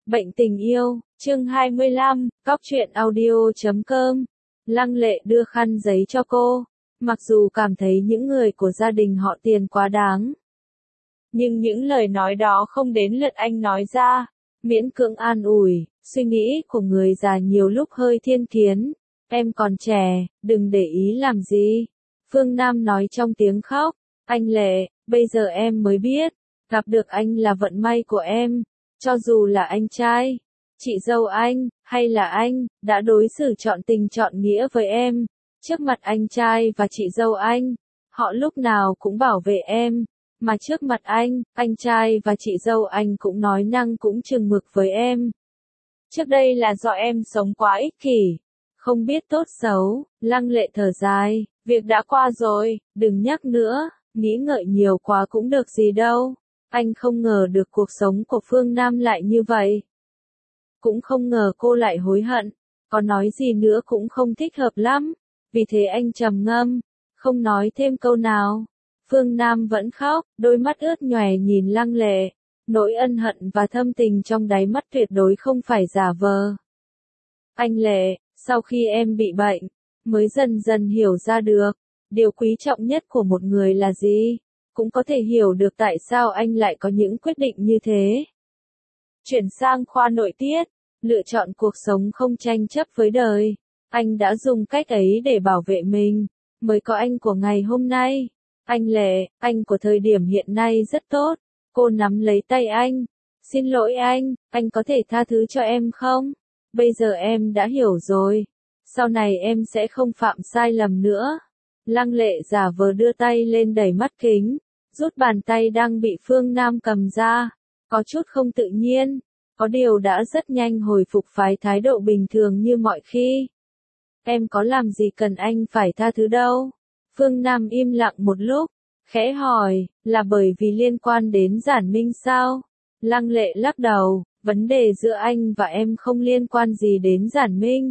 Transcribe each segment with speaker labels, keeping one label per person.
Speaker 1: Bệnh tình yêu, chương 25, Cóc truyện audio.com. Lăng Lệ đưa khăn giấy cho cô, mặc dù cảm thấy những người của gia đình họ Tiền quá đáng. Nhưng những lời nói đó không đến lượt anh nói ra, miễn cưỡng an ủi, suy nghĩ của người già nhiều lúc hơi thiên kiến. Em còn trẻ, đừng để ý làm gì. Phương Nam nói trong tiếng khóc, anh Lệ, bây giờ em mới biết, gặp được anh là vận may của em. Cho dù là anh trai, chị dâu anh, hay là anh, đã đối xử trọn tình trọn nghĩa với em. Trước mặt anh trai và chị dâu anh, họ lúc nào cũng bảo vệ em. Mà trước mặt anh trai và chị dâu anh cũng nói năng cũng chừng mực với em. Trước đây là do em sống quá ích kỷ, không biết tốt xấu. Lăng Lệ thở dài, việc đã qua rồi, đừng nhắc nữa, nghĩ ngợi nhiều quá cũng được gì đâu. Anh không ngờ được cuộc sống của Phương Nam lại như vậy. Cũng không ngờ cô lại hối hận, có nói gì nữa cũng không thích hợp lắm. Vì thế anh trầm ngâm, không nói thêm câu nào. Phương Nam vẫn khóc, đôi mắt ướt nhòe nhìn Lăng Lệ. Nỗi ân hận và thâm tình trong đáy mắt tuyệt đối không phải giả vờ. Anh Lệ, sau khi em bị bệnh, mới dần dần hiểu ra được, điều quý trọng nhất của một người là gì. Cũng có thể hiểu được tại sao anh lại có những quyết định như thế. Chuyển sang khoa nội tiết, lựa chọn cuộc sống không tranh chấp với đời. Anh đã dùng cách ấy để bảo vệ mình, mới có anh của ngày hôm nay. Anh Lệ, anh của thời điểm hiện nay rất tốt. Cô nắm lấy tay anh. Xin lỗi anh có thể tha thứ cho em không? Bây giờ em đã hiểu rồi. Sau này em sẽ không phạm sai lầm nữa. Lăng Lệ giả vờ đưa tay lên đẩy mắt kính, rút bàn tay đang bị Phương Nam cầm ra, có chút không tự nhiên, có điều đã rất nhanh hồi phục phái thái độ bình thường như mọi khi. Em có làm gì cần anh phải tha thứ đâu. Phương Nam im lặng một lúc, khẽ hỏi, là bởi vì liên quan đến Giản Minh sao? Lăng Lệ lắc đầu, vấn đề giữa anh và em không liên quan gì đến Giản Minh.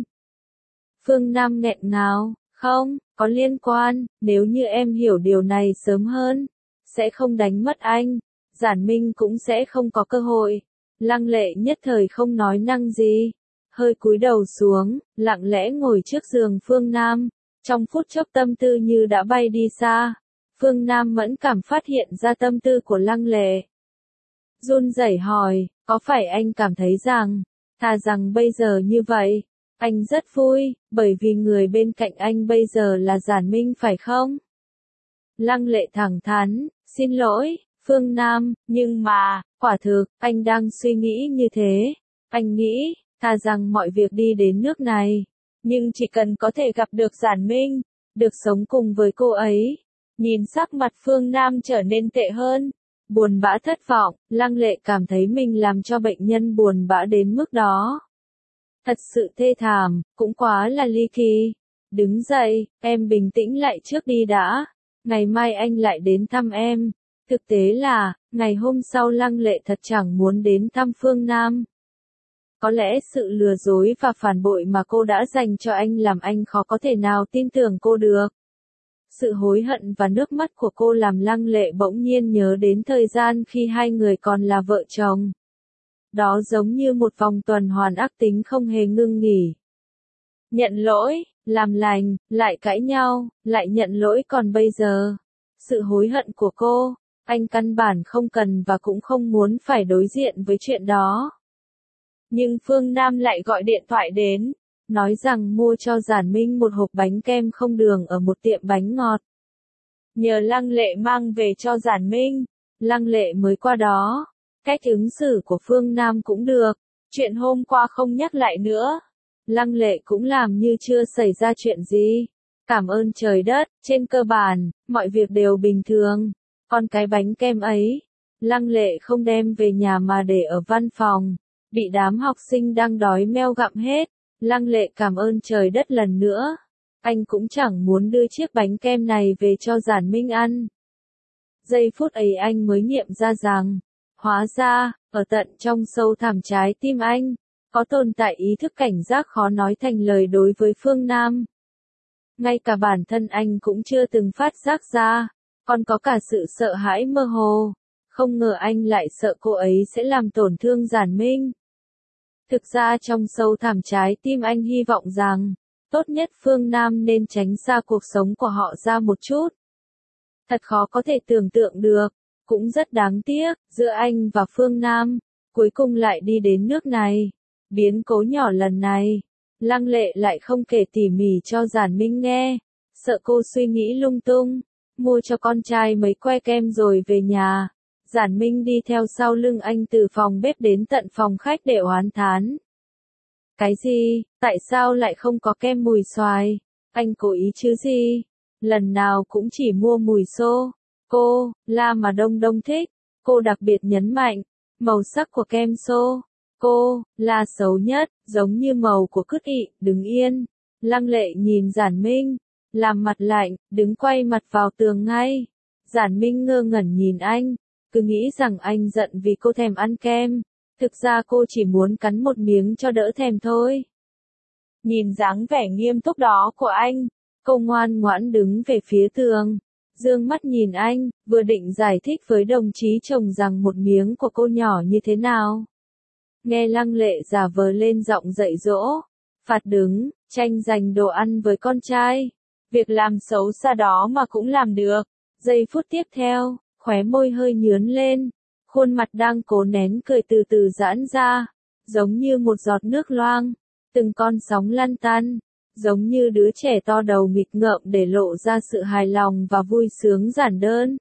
Speaker 1: Phương Nam nghẹn ngào, không, có liên quan, nếu như em hiểu điều này sớm hơn, sẽ không đánh mất anh, Giản Minh cũng sẽ không có cơ hội. Lăng Lệ nhất thời không nói năng gì, hơi cúi đầu xuống, lặng lẽ ngồi trước giường Phương Nam, trong phút chốc tâm tư như đã bay đi xa. Phương Nam mẫn cảm phát hiện ra tâm tư của Lăng Lệ. Run rẩy hỏi, có phải anh cảm thấy rằng, thà rằng bây giờ như vậy, anh rất vui, bởi vì người bên cạnh anh bây giờ là Giản Minh phải không? Lăng Lệ thẳng thắn, xin lỗi, Phương Nam, nhưng mà, quả thực, anh đang suy nghĩ như thế. Anh nghĩ, thà rằng mọi việc đi đến nước này, nhưng chỉ cần có thể gặp được Giản Minh, được sống cùng với cô ấy. Nhìn sắc mặt Phương Nam trở nên tệ hơn, buồn bã thất vọng, Lăng Lệ cảm thấy mình làm cho bệnh nhân buồn bã đến mức đó. Thật sự thê thảm, cũng quá là ly kỳ. Đứng dậy, em bình tĩnh lại trước đi đã. Ngày mai anh lại đến thăm em. Thực tế là, ngày hôm sau Lăng Lệ thật chẳng muốn đến thăm Phương Nam. Có lẽ sự lừa dối và phản bội mà cô đã dành cho anh làm anh khó có thể nào tin tưởng cô được. Sự hối hận và nước mắt của cô làm Lăng Lệ bỗng nhiên nhớ đến thời gian khi hai người còn là vợ chồng. Đó giống như một vòng tuần hoàn ác tính không hề ngưng nghỉ. Nhận lỗi, làm lành, lại cãi nhau, lại nhận lỗi, còn bây giờ, sự hối hận của cô, anh căn bản không cần và cũng không muốn phải đối diện với chuyện đó. Nhưng Phương Nam lại gọi điện thoại đến, nói rằng mua cho Giản Minh một hộp bánh kem không đường ở một tiệm bánh ngọt. Nhờ Lăng Lệ mang về cho Giản Minh, Lăng Lệ mới qua đó. Cách ứng xử của Phương Nam cũng được, chuyện hôm qua không nhắc lại nữa. Lăng Lệ cũng làm như chưa xảy ra chuyện gì. Cảm ơn trời đất, trên cơ bản, mọi việc đều bình thường. Còn cái bánh kem ấy, Lăng Lệ không đem về nhà mà để ở văn phòng, bị đám học sinh đang đói meo gặm hết. Lăng Lệ cảm ơn trời đất lần nữa. Anh cũng chẳng muốn đưa chiếc bánh kem này về cho Giản Minh ăn. Giây phút ấy anh mới nghiệm ra rằng, hóa ra, ở tận trong sâu thẳm trái tim anh, có tồn tại ý thức cảnh giác khó nói thành lời đối với Phương Nam. Ngay cả bản thân anh cũng chưa từng phát giác ra, còn có cả sự sợ hãi mơ hồ. Không ngờ anh lại sợ cô ấy sẽ làm tổn thương Giản Minh. Thực ra trong sâu thẳm trái tim anh hy vọng rằng, tốt nhất Phương Nam nên tránh xa cuộc sống của họ ra một chút. Thật khó có thể tưởng tượng được, cũng rất đáng tiếc, giữa anh và Phương Nam, cuối cùng lại đi đến nước này. Biến cố nhỏ lần này, Lăng Lệ lại không kể tỉ mỉ cho Giản Minh nghe, sợ cô suy nghĩ lung tung, mua cho con trai mấy que kem rồi về nhà. Giản Minh đi theo sau lưng anh từ phòng bếp đến tận phòng khách để oán thán. Cái gì, tại sao lại không có kem mùi xoài? Anh cố ý chứ gì? Lần nào cũng chỉ mua mùi xô. Cô, La mà Đông Đông thích. Cô đặc biệt nhấn mạnh, màu sắc của kem xô. Cô, La xấu nhất, giống như màu của cứt ị, đứng yên. Lăng Lệ nhìn Giản Minh, làm mặt lạnh, đứng quay mặt vào tường ngay. Giản Minh ngơ ngẩn nhìn anh, cứ nghĩ rằng anh giận vì cô thèm ăn kem. Thực ra cô chỉ muốn cắn một miếng cho đỡ thèm thôi. Nhìn dáng vẻ nghiêm túc đó của anh, cô ngoan ngoãn đứng về phía tường, dương mắt nhìn anh, vừa định giải thích với đồng chí chồng rằng một miếng của cô nhỏ như thế nào. Nghe Lăng Lệ giả vờ lên giọng dạy dỗ, phạt đứng, tranh giành đồ ăn với con trai. Việc làm xấu xa đó mà cũng làm được. Giây phút tiếp theo, khóe môi hơi nhướn lên, khuôn mặt đang cố nén cười từ từ giãn ra, giống như một giọt nước loang, từng con sóng lăn tăn, giống như đứa trẻ to đầu nghịch ngợm để lộ ra sự hài lòng và vui sướng giản đơn.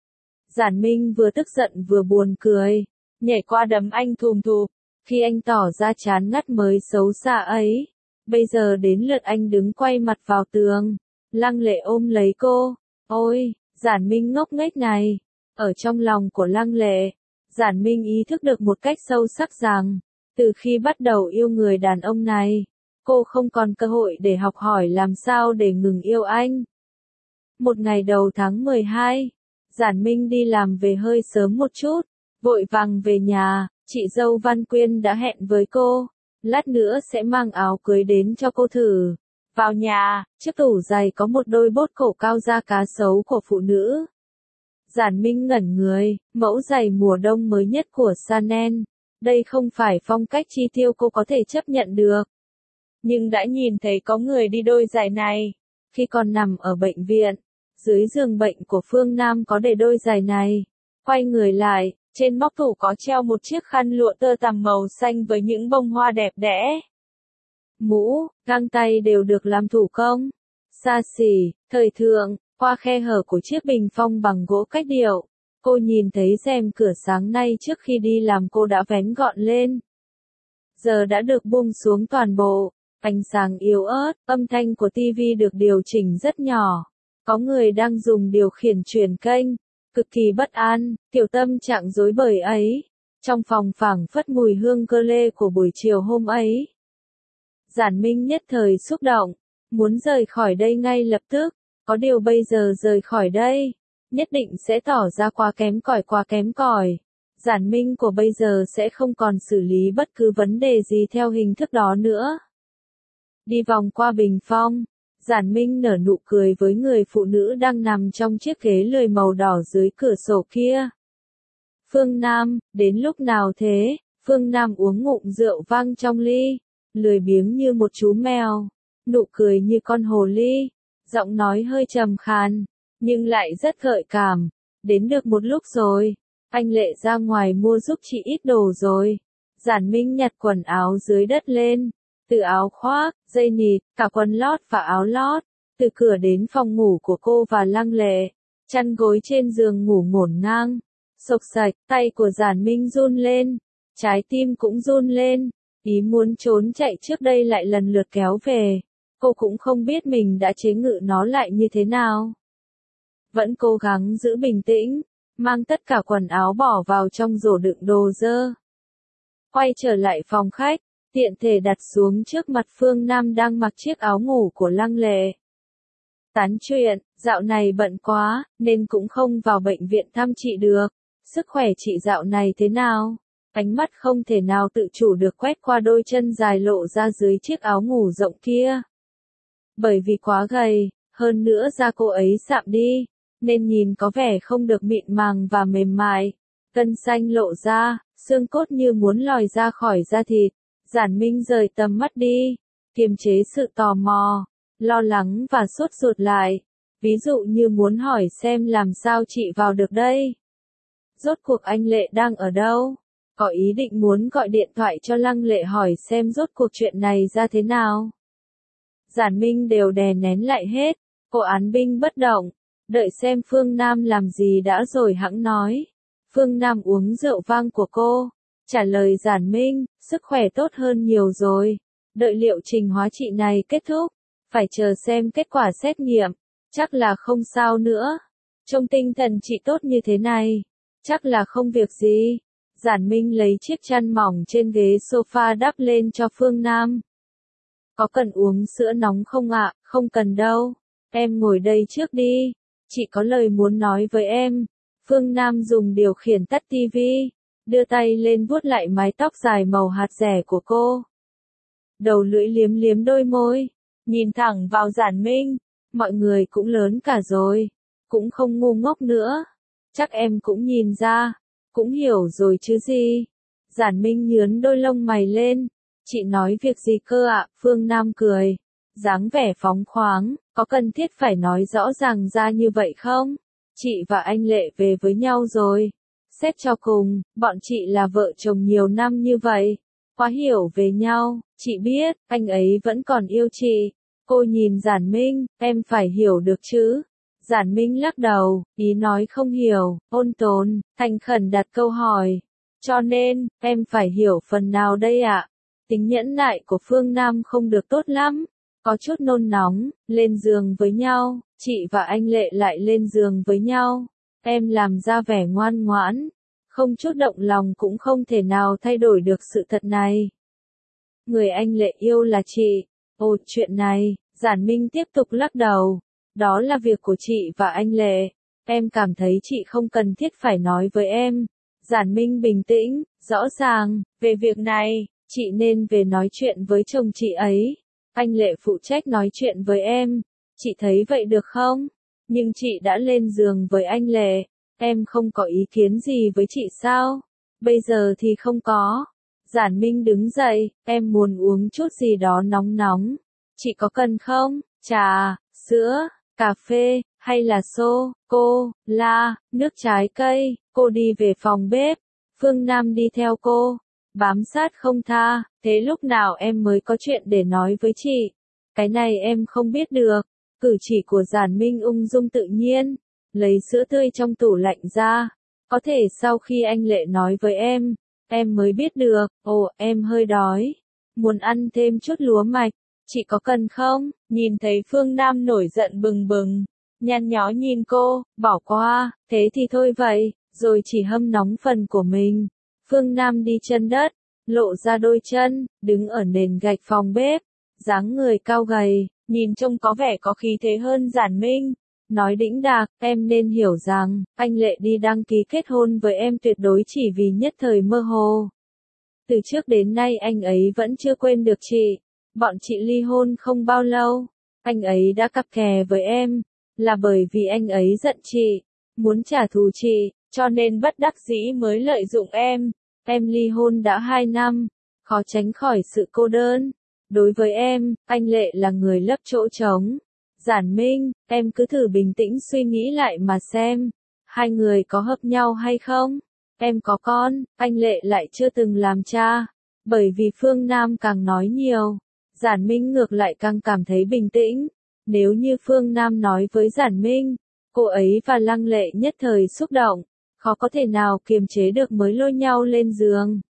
Speaker 1: Giản Minh vừa tức giận vừa buồn cười, nhảy qua đấm anh thùm thụp, khi anh tỏ ra chán ngắt mới xấu xa ấy. Bây giờ đến lượt anh đứng quay mặt vào tường, Lăng Lệ ôm lấy cô, ôi, Giản Minh ngốc nghếch này. Ở trong lòng của Lăng Lệ, Giản Minh ý thức được một cách sâu sắc rằng, từ khi bắt đầu yêu người đàn ông này, cô không còn cơ hội để học hỏi làm sao để ngừng yêu anh. Một ngày đầu tháng 12, Giản Minh đi làm về hơi sớm một chút, vội vàng về nhà, chị dâu Văn Quyên đã hẹn với cô, lát nữa sẽ mang áo cưới đến cho cô thử. Vào nhà, chiếc tủ giày có một đôi bốt cổ cao da cá sấu của phụ nữ. Giản Minh ngẩn người, mẫu giày mùa đông mới nhất của Chanel. Đây không phải phong cách chi tiêu cô có thể chấp nhận được. Nhưng đã nhìn thấy có người đi đôi giày này. Khi còn nằm ở bệnh viện, dưới giường bệnh của Phương Nam có để đôi giày này. Quay người lại, trên móc tủ có treo một chiếc khăn lụa tơ tằm màu xanh với những bông hoa đẹp đẽ. Mũ, găng tay đều được làm thủ công. Xa xỉ, thời thượng, qua khe hở của chiếc bình phong bằng gỗ cách điệu. Cô nhìn thấy rèm cửa sáng nay trước khi đi làm cô đã vén gọn lên. Giờ đã được buông xuống toàn bộ, ánh sáng yếu ớt, âm thanh của TV được điều chỉnh rất nhỏ. Có người đang dùng điều khiển chuyển kênh, cực kỳ bất an, kiểu tâm trạng rối bời ấy. Trong phòng phảng phất mùi hương cơ lê của buổi chiều hôm ấy. Giản Minh nhất thời xúc động, muốn rời khỏi đây ngay lập tức, có điều bây giờ rời khỏi đây, nhất định sẽ tỏ ra quá kém cỏi. Giản Minh của bây giờ sẽ không còn xử lý bất cứ vấn đề gì theo hình thức đó nữa. Đi vòng qua bình phong, Giản Minh nở nụ cười với người phụ nữ đang nằm trong chiếc ghế lười màu đỏ dưới cửa sổ kia. Phương Nam, đến lúc nào thế? Phương Nam uống ngụm rượu vang trong ly, lười biếng như một chú mèo, nụ cười như con hồ ly, giọng nói hơi trầm khàn, nhưng lại rất gợi cảm. Đến được một lúc rồi, anh Lệ ra ngoài mua giúp chị ít đồ rồi. Giản Minh nhặt quần áo dưới đất lên, từ áo khoác, dây nịt, cả quần lót và áo lót, từ cửa đến phòng ngủ của cô và Lăng Lệ, chăn gối trên giường ngủ ngổn ngang, xộc xạch, tay của Giản Minh run lên, trái tim cũng run lên, ý muốn trốn chạy trước đây lại lần lượt kéo về, cô cũng không biết mình đã chế ngự nó lại như thế nào. Vẫn cố gắng giữ bình tĩnh, mang tất cả quần áo bỏ vào trong rổ đựng đồ dơ. Quay trở lại phòng khách, tiện thể đặt xuống trước mặt Phương Nam đang mặc chiếc áo ngủ của Lăng Lệ. Tán chuyện, dạo này bận quá, nên cũng không vào bệnh viện thăm chị được. Sức khỏe chị dạo này thế nào? Ánh mắt không thể nào tự chủ được quét qua đôi chân dài lộ ra dưới chiếc áo ngủ rộng kia. Bởi vì quá gầy, hơn nữa da cô ấy sạm đi, nên nhìn có vẻ không được mịn màng và mềm mại. Gân xanh lộ ra, xương cốt như muốn lòi ra khỏi da thịt. Giản Minh rời tầm mắt đi, kiềm chế sự tò mò, lo lắng và sốt ruột lại. Ví dụ như muốn hỏi xem làm sao chị vào được đây. Rốt cuộc anh Lệ đang ở đâu? Có ý định muốn gọi điện thoại cho Lăng Lệ hỏi xem rốt cuộc chuyện này ra thế nào. Giản Minh đều đè nén lại hết, cô án binh bất động, đợi xem Phương Nam làm gì đã rồi hẵng nói. Phương Nam uống rượu vang của cô, trả lời Giản Minh, sức khỏe tốt hơn nhiều rồi, đợi liệu trình hóa trị này kết thúc, phải chờ xem kết quả xét nghiệm, chắc là không sao nữa. Trông tinh thần chị tốt như thế này, chắc là không việc gì. Giản Minh lấy chiếc chăn mỏng trên ghế sofa đắp lên cho Phương Nam. Có cần uống sữa nóng không ạ? Không cần đâu. Em ngồi đây trước đi. Chị có lời muốn nói với em. Phương Nam dùng điều khiển tắt tivi, đưa tay lên vuốt lại mái tóc dài màu hạt dẻ của cô. Đầu lưỡi liếm liếm đôi môi, nhìn thẳng vào Giản Minh. Mọi người cũng lớn cả rồi, cũng không ngu ngốc nữa. Chắc em cũng nhìn ra, cũng hiểu rồi chứ gì. Giản Minh nhướn đôi lông mày lên. Chị nói việc gì cơ ạ? Phương Nam cười, dáng vẻ phóng khoáng, có cần thiết phải nói rõ ràng ra như vậy không? Chị và anh Lệ về với nhau rồi. Xét cho cùng, bọn chị là vợ chồng nhiều năm như vậy, quá hiểu về nhau, chị biết, anh ấy vẫn còn yêu chị. Cô nhìn Giản Minh, em phải hiểu được chứ. Giản Minh lắc đầu, ý nói không hiểu, ôn tồn, thành khẩn đặt câu hỏi. Cho nên, em phải hiểu phần nào đây ạ? Tính nhẫn nại của Phương Nam không được tốt lắm, có chút nôn nóng, lên giường với nhau, chị và anh Lệ lại lên giường với nhau. Em làm ra vẻ ngoan ngoãn, không chút động lòng cũng không thể nào thay đổi được sự thật này. Người anh Lệ yêu là chị. Ồ, chuyện này, Giản Minh tiếp tục lắc đầu. Đó là việc của chị và anh Lệ. Em cảm thấy chị không cần thiết phải nói với em. Giản Minh bình tĩnh, rõ ràng, về việc này, chị nên về nói chuyện với chồng chị ấy. Anh Lệ phụ trách nói chuyện với em. Chị thấy vậy được không? Nhưng chị đã lên giường với anh Lệ. Em không có ý kiến gì với chị sao? Bây giờ thì không có. Giản Minh đứng dậy, em muốn uống chút gì đó nóng nóng. Chị có cần không? Trà, sữa, cà phê, hay là sô-cô-la, nước trái cây. Cô đi về phòng bếp. Phương Nam đi theo cô, bám sát không tha. Thế lúc nào em mới có chuyện để nói với chị? Cái này em không biết được. Cử chỉ của Giản Minh ung dung tự nhiên, lấy sữa tươi trong tủ lạnh ra. Có thể sau khi anh Lệ nói với em mới biết được. Ồ, em hơi đói, muốn ăn thêm chút lúa mạch. Chị có cần không? Nhìn thấy Phương Nam nổi giận bừng bừng, nhăn nhó nhìn cô, bỏ qua, thế thì thôi vậy, rồi chỉ hâm nóng phần của mình. Phương Nam đi chân đất, lộ ra đôi chân, đứng ở nền gạch phòng bếp, dáng người cao gầy, nhìn trông có vẻ có khí thế hơn Giản Minh. Nói đĩnh đạc, em nên hiểu rằng, anh Lệ đi đăng ký kết hôn với em tuyệt đối chỉ vì nhất thời mơ hồ. Từ trước đến nay anh ấy vẫn chưa quên được chị. Bọn chị ly hôn không bao lâu, anh ấy đã cặp kè với em, là bởi vì anh ấy giận chị, muốn trả thù chị, cho nên bất đắc dĩ mới lợi dụng em. Em ly hôn đã 2 năm, khó tránh khỏi sự cô đơn. Đối với em, anh Lệ là người lấp chỗ trống. Giản Minh, em cứ thử bình tĩnh suy nghĩ lại mà xem, hai người có hợp nhau hay không? Em có con, anh Lệ lại chưa từng làm cha. Bởi vì Phương Nam càng nói nhiều, Giản Minh ngược lại càng cảm thấy bình tĩnh. Nếu như Phương Nam nói với Giản Minh, cô ấy và Lăng Lệ nhất thời xúc động, khó có thể nào kiềm chế được mới lôi nhau lên giường.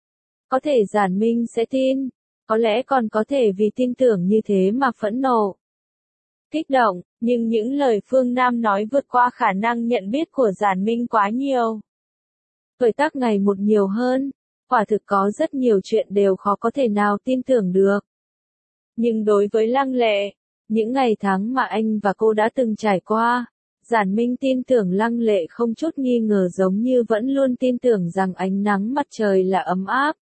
Speaker 1: Có thể Giản Minh sẽ tin, có lẽ còn có thể vì tin tưởng như thế mà phẫn nộ, kích động, nhưng những lời Phương Nam nói vượt qua khả năng nhận biết của Giản Minh quá nhiều. Tuổi tác ngày một nhiều hơn, quả thực có rất nhiều chuyện đều khó có thể nào tin tưởng được. Nhưng đối với Lăng Lệ, những ngày tháng mà anh và cô đã từng trải qua, Giản Minh tin tưởng Lăng Lệ không chút nghi ngờ giống như vẫn luôn tin tưởng rằng ánh nắng mặt trời là ấm áp,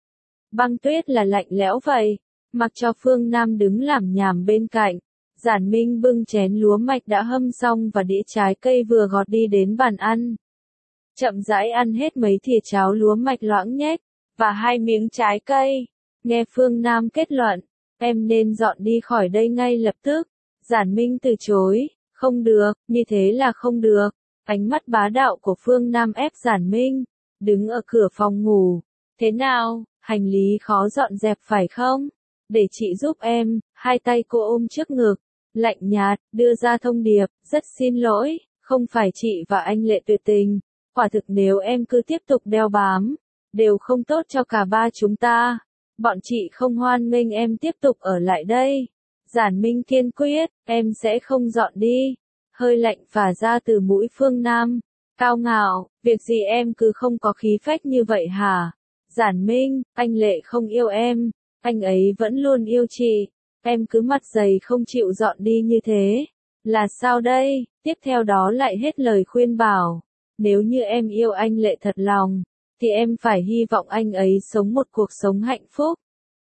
Speaker 1: băng tuyết là lạnh lẽo vậy. Mặc cho Phương Nam đứng làm nhảm bên cạnh, Giản Minh bưng chén lúa mạch đã hâm xong và đĩa trái cây vừa gọt đi đến bàn ăn. Chậm rãi ăn hết mấy thìa cháo lúa mạch loãng nhách, và 2 miếng trái cây. Nghe Phương Nam kết luận, em nên dọn đi khỏi đây ngay lập tức. Giản Minh từ chối, không được, như thế là không được. Ánh mắt bá đạo của Phương Nam ép Giản Minh, đứng ở cửa phòng ngủ. Thế nào, hành lý khó dọn dẹp phải không? Để chị giúp em, hai tay cô ôm trước ngực, lạnh nhạt, đưa ra thông điệp, rất xin lỗi, không phải chị và anh Lệ tuyệt tình. Quả thực nếu em cứ tiếp tục đeo bám, đều không tốt cho cả ba chúng ta. Bọn chị không hoan nghênh em tiếp tục ở lại đây. Giản Minh kiên quyết, em sẽ không dọn đi. Hơi lạnh phả ra từ mũi Phương Nam. Cao ngạo, việc gì em cứ không có khí phách như vậy hả? Giản Minh, anh Lệ không yêu em, anh ấy vẫn luôn yêu chị. Em cứ mặt dày không chịu dọn đi như thế. Là sao đây? Tiếp theo đó lại hết lời khuyên bảo. Nếu như em yêu anh Lệ thật lòng, thì em phải hy vọng anh ấy sống một cuộc sống hạnh phúc.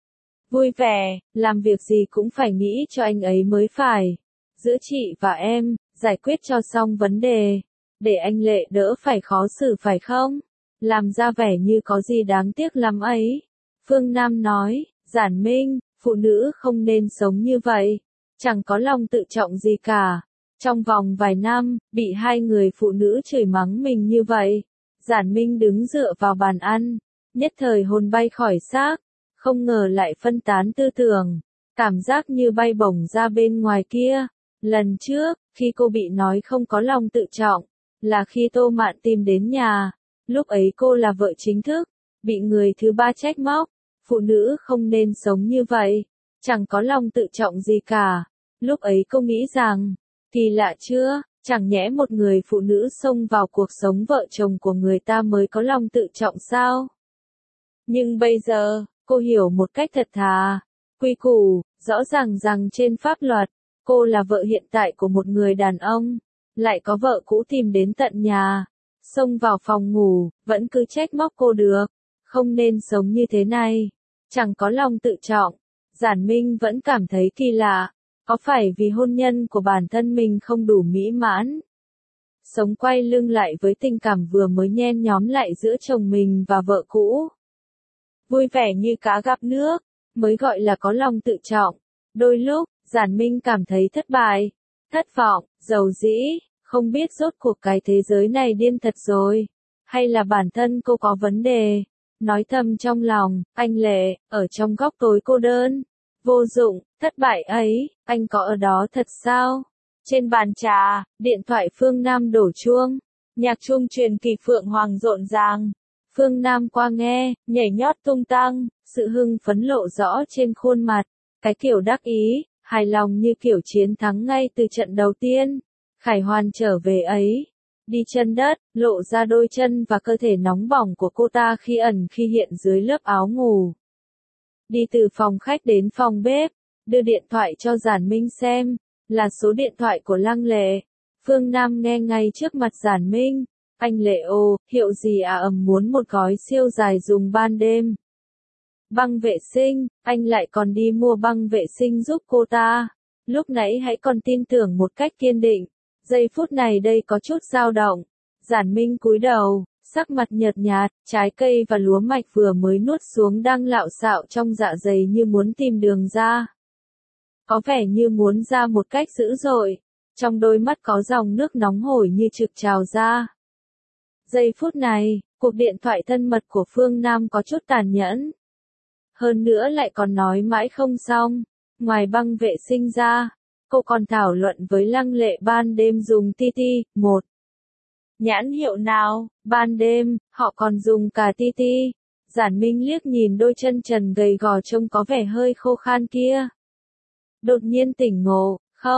Speaker 1: Vui vẻ, làm việc gì cũng phải nghĩ cho anh ấy mới phải. Giữa chị và em, giải quyết cho xong vấn đề. Để anh Lệ đỡ phải khó xử phải không? Làm ra vẻ như có gì đáng tiếc lắm ấy. Phương Nam nói, Giản Minh, phụ nữ không nên sống như vậy. Chẳng có lòng tự trọng gì cả. Trong vòng vài năm, bị hai người phụ nữ chửi mắng mình như vậy. Giản Minh đứng dựa vào bàn ăn, nhất thời hồn bay khỏi xác, không ngờ lại phân tán tư tưởng, cảm giác như bay bổng ra bên ngoài kia. Lần trước, khi cô bị nói không có lòng tự trọng, là khi Tô Mạn tìm đến nhà, lúc ấy cô là vợ chính thức, bị người thứ ba trách móc, phụ nữ không nên sống như vậy, chẳng có lòng tự trọng gì cả. Lúc ấy cô nghĩ rằng, kỳ lạ chưa? Chẳng nhẽ một người phụ nữ xông vào cuộc sống vợ chồng của người ta mới có lòng tự trọng sao? Nhưng bây giờ, cô hiểu một cách thật thà, quy củ, rõ ràng rằng trên pháp luật, cô là vợ hiện tại của một người đàn ông, lại có vợ cũ tìm đến tận nhà, xông vào phòng ngủ, vẫn cứ trách móc cô được, không nên sống như thế này, chẳng có lòng tự trọng. Giản Minh vẫn cảm thấy kỳ lạ. Có phải vì hôn nhân của bản thân mình không đủ mỹ mãn? Sống quay lưng lại với tình cảm vừa mới nhen nhóm lại giữa chồng mình và vợ cũ. Vui vẻ như cá gặp nước, mới gọi là có lòng tự trọng. Đôi lúc, Giản Minh cảm thấy thất bại, thất vọng, dầu dĩ, không biết rốt cuộc cái thế giới này điên thật rồi. Hay là bản thân cô có vấn đề? Nói thầm trong lòng, anh Lệ, ở trong góc tối cô đơn. Vô dụng, thất bại ấy, anh có ở đó thật sao? Trên bàn trà, điện thoại Phương Nam đổ chuông. Nhạc chuông truyền kỳ Phượng Hoàng rộn ràng. Phương Nam qua nghe, nhảy nhót tung tăng, sự hưng phấn lộ rõ trên khuôn mặt. Cái kiểu đắc ý, hài lòng như kiểu chiến thắng ngay từ trận đầu tiên. Khải Hoàn trở về ấy. Đi chân đất, lộ ra đôi chân và cơ thể nóng bỏng của cô ta khi ẩn khi hiện dưới lớp áo ngủ. Đi từ phòng khách đến phòng bếp, đưa điện thoại cho Giản Minh xem, là số điện thoại của Lăng Lệ. Phương Nam nghe ngay trước mặt Giản Minh, anh Lệ ồ, hiệu gì à muốn một gói siêu dài dùng ban đêm. Băng vệ sinh, anh lại còn đi mua băng vệ sinh giúp cô ta. Lúc nãy hãy còn tin tưởng một cách kiên định, giây phút này đây có chút dao động. Giản Minh cúi đầu, sắc mặt nhợt nhạt, trái cây và lúa mạch vừa mới nuốt xuống đang lạo xạo trong dạ dày như muốn tìm đường ra. Có vẻ như muốn ra một cách dữ dội, trong đôi mắt có dòng nước nóng hổi như trực trào ra. Giây phút này, cuộc điện thoại thân mật của Phương Nam có chút tàn nhẫn. Hơn nữa lại còn nói mãi không xong, ngoài băng vệ sinh ra, cô còn thảo luận với Lăng Lệ ban đêm dùng TT, một nhãn hiệu nào, ban đêm, họ còn dùng cả TT. Giản Minh liếc nhìn đôi chân trần gầy gò trông có vẻ hơi khô khan kia. Đột nhiên tỉnh ngộ,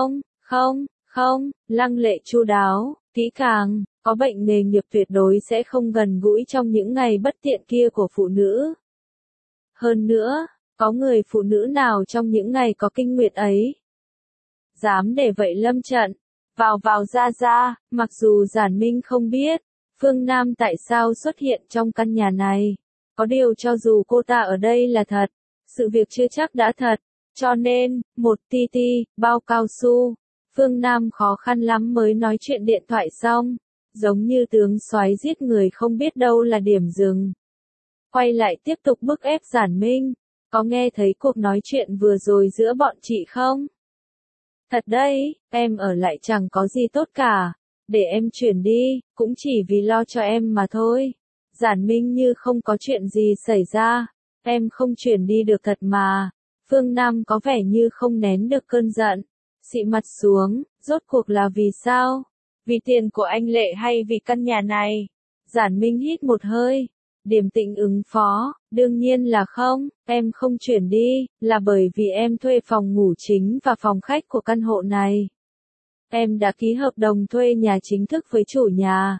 Speaker 1: không, Lăng Lệ chu đáo, kỹ càng, có bệnh nghề nghiệp tuyệt đối sẽ không gần gũi trong những ngày bất tiện kia của phụ nữ. Hơn nữa, có người phụ nữ nào trong những ngày có kinh nguyệt ấy dám để vậy lâm trận, vào ra, mặc dù Giản Minh không biết, Phương Nam tại sao xuất hiện trong căn nhà này. Có điều cho dù cô ta ở đây là thật, sự việc chưa chắc đã thật, cho nên, một TT, bao cao su, Phương Nam khó khăn lắm mới nói chuyện điện thoại xong, giống như tướng soái giết người không biết đâu là điểm dừng. Quay lại tiếp tục bức ép Giản Minh, Có nghe thấy cuộc nói chuyện vừa rồi giữa bọn chị không? Thật đấy, em ở lại chẳng có gì tốt cả. Để em chuyển đi, cũng chỉ vì lo cho em mà thôi. Giản Minh như không có chuyện gì xảy ra. Em không chuyển đi được thật mà. Phương Nam có vẻ như không nén được cơn giận. Xị mặt xuống, rốt cuộc là vì sao? Vì tiền của anh Lệ hay vì căn nhà này? Giản Minh hít một hơi. Điềm tĩnh ứng phó, đương nhiên là không, em không chuyển đi, là bởi vì em thuê phòng ngủ chính và phòng khách của căn hộ này. Em đã ký hợp đồng thuê nhà chính thức với chủ nhà.